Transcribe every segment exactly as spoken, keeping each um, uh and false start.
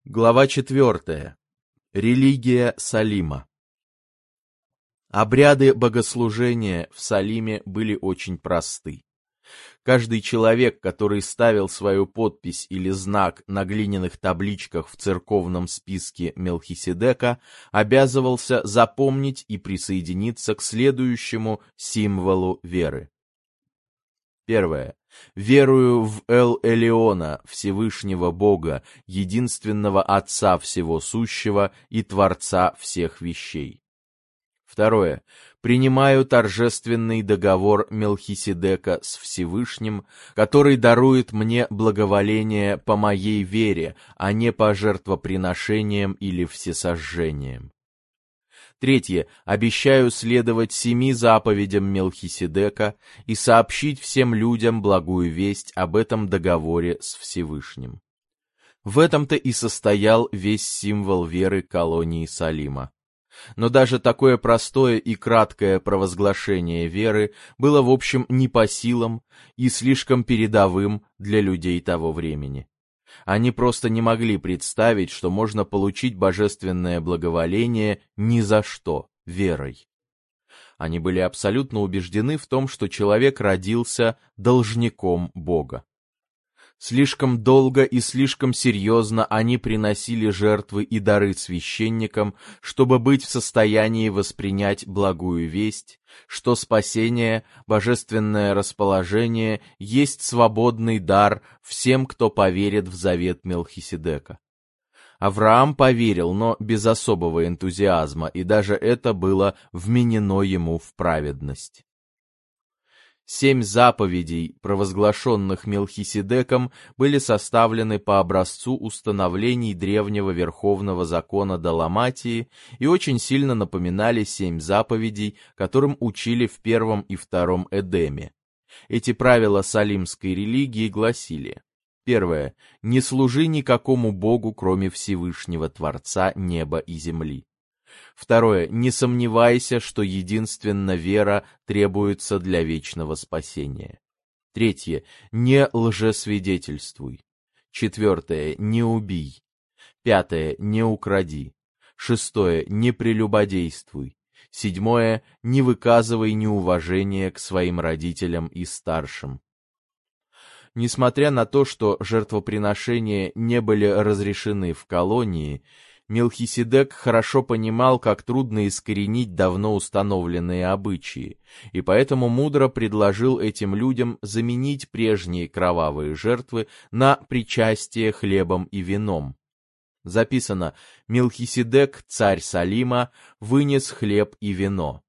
Глава четвертая. Религия Салима. Обряды богослужения в Салиме были очень просты. Каждый человек, который ставил свою подпись или знак на глиняных табличках в церковном списке Мелхиседека, обязывался запомнить и присоединиться к следующему символу веры. Первое. Верую в Эл-Элеона, Всевышнего Бога, единственного Отца всего сущего и Творца всех вещей. Второе. Принимаю торжественный договор Мелхиседека с Всевышним, который дарует мне благоволение по моей вере, а не по жертвоприношениям или всесожжениям. Третье. Обещаю следовать семи заповедям Мелхиседека и сообщить всем людям благую весть об этом договоре с Всевышним. В этом-то и состоял весь символ веры колонии Салима. Но даже такое простое и краткое провозглашение веры было в общем не по силам и слишком передовым для людей того времени. Они просто не могли представить, что можно получить божественное благоволение ни за что, верой. Они были абсолютно убеждены в том, что человек родился должником Бога. Слишком долго и слишком серьезно они приносили жертвы и дары священникам, чтобы быть в состоянии воспринять благую весть, что спасение, божественное расположение есть свободный дар всем, кто поверит в завет Мелхиседека. Авраам поверил, но без особого энтузиазма, и даже это было вменено ему в праведность. Семь заповедей, провозглашенных Мелхиседеком, были составлены по образцу установлений древнего верховного закона Даламатии и очень сильно напоминали семь заповедей, которым учили в первом и втором Эдеме. Эти правила салимской религии гласили: первое. Не служи никакому богу, кроме Всевышнего Творца неба и земли. Второе. Не сомневайся, что единственно вера требуется для вечного спасения. Третье. Не лжесвидетельствуй. Четвертое. Не убий. Пятое. Не укради. Шестое. Не прелюбодействуй. Седьмое. Не выказывай неуважения к своим родителям и старшим. Несмотря на то, что жертвоприношения не были разрешены в колонии, Мелхиседек хорошо понимал, как трудно искоренить давно установленные обычаи, и поэтому мудро предложил этим людям заменить прежние кровавые жертвы на причастие хлебом и вином. Записано: «Мелхиседек, царь Салима, вынес хлеб и вино».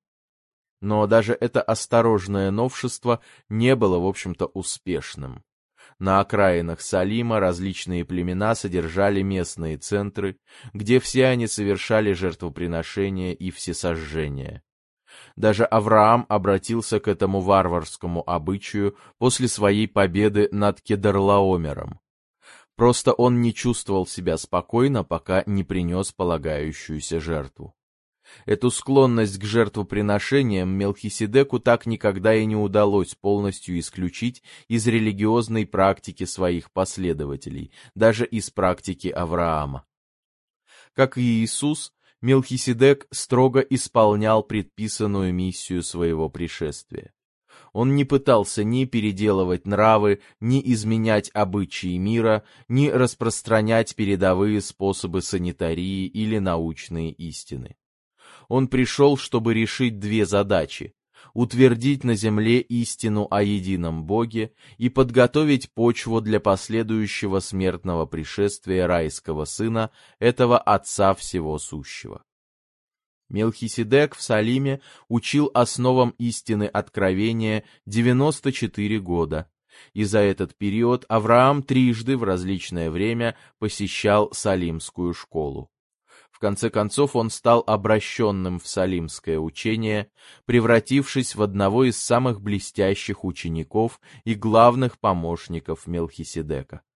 Но даже это осторожное новшество не было, в общем-то, успешным. На окраинах Салима различные племена содержали местные центры, где все они совершали жертвоприношения и всесожжения. Даже Авраам обратился к этому варварскому обычаю после своей победы над Кедорлаомером. Просто он не чувствовал себя спокойно, пока не принес полагающуюся жертву. Эту склонность к жертвоприношениям Мелхиседеку так никогда и не удалось полностью исключить из религиозной практики своих последователей, даже из практики Авраама. Как и Иисус, Мелхиседек строго исполнял предписанную миссию своего пришествия. Он не пытался ни переделывать нравы, ни изменять обычаи мира, ни распространять передовые способы санитарии или научные истины. Он пришел, чтобы решить две задачи: утвердить на земле истину о едином Боге и подготовить почву для последующего смертного пришествия райского сына, этого Отца всего сущего. Мелхиседек в Салиме учил основам истины откровения девяносто четыре года, и за этот период Авраам трижды в различное время посещал Салимскую школу. В конце концов он стал обращенным в салимское учение, превратившись в одного из самых блестящих учеников и главных помощников Мелхиседека.